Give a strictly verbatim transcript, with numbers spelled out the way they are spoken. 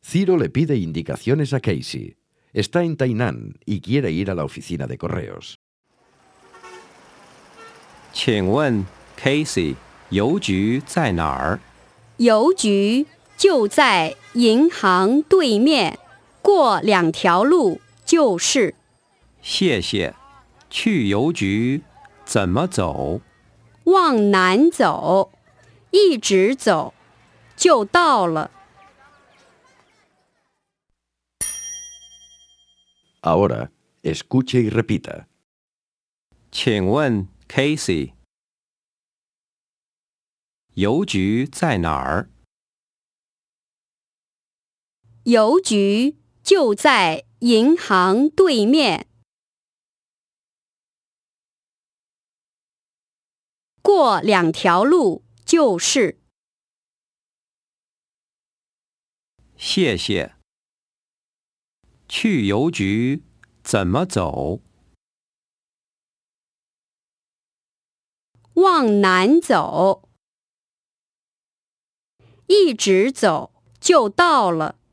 Ciro le pide indicaciones a Casey. Está en Tainan y quiere ir a la oficina de correos. 请问 Casey 邮局在哪儿？ 邮局就在银行对面，过两条路就是。 谢谢。去邮局怎么走？ 往南走，一直走，就到了。 Ahora, escuche y repita. 请问 Casey 邮局在哪儿？ 邮局就在银行对面，过两条路就是。 谢谢。去邮局怎么走？ 往南走，一直走就到了。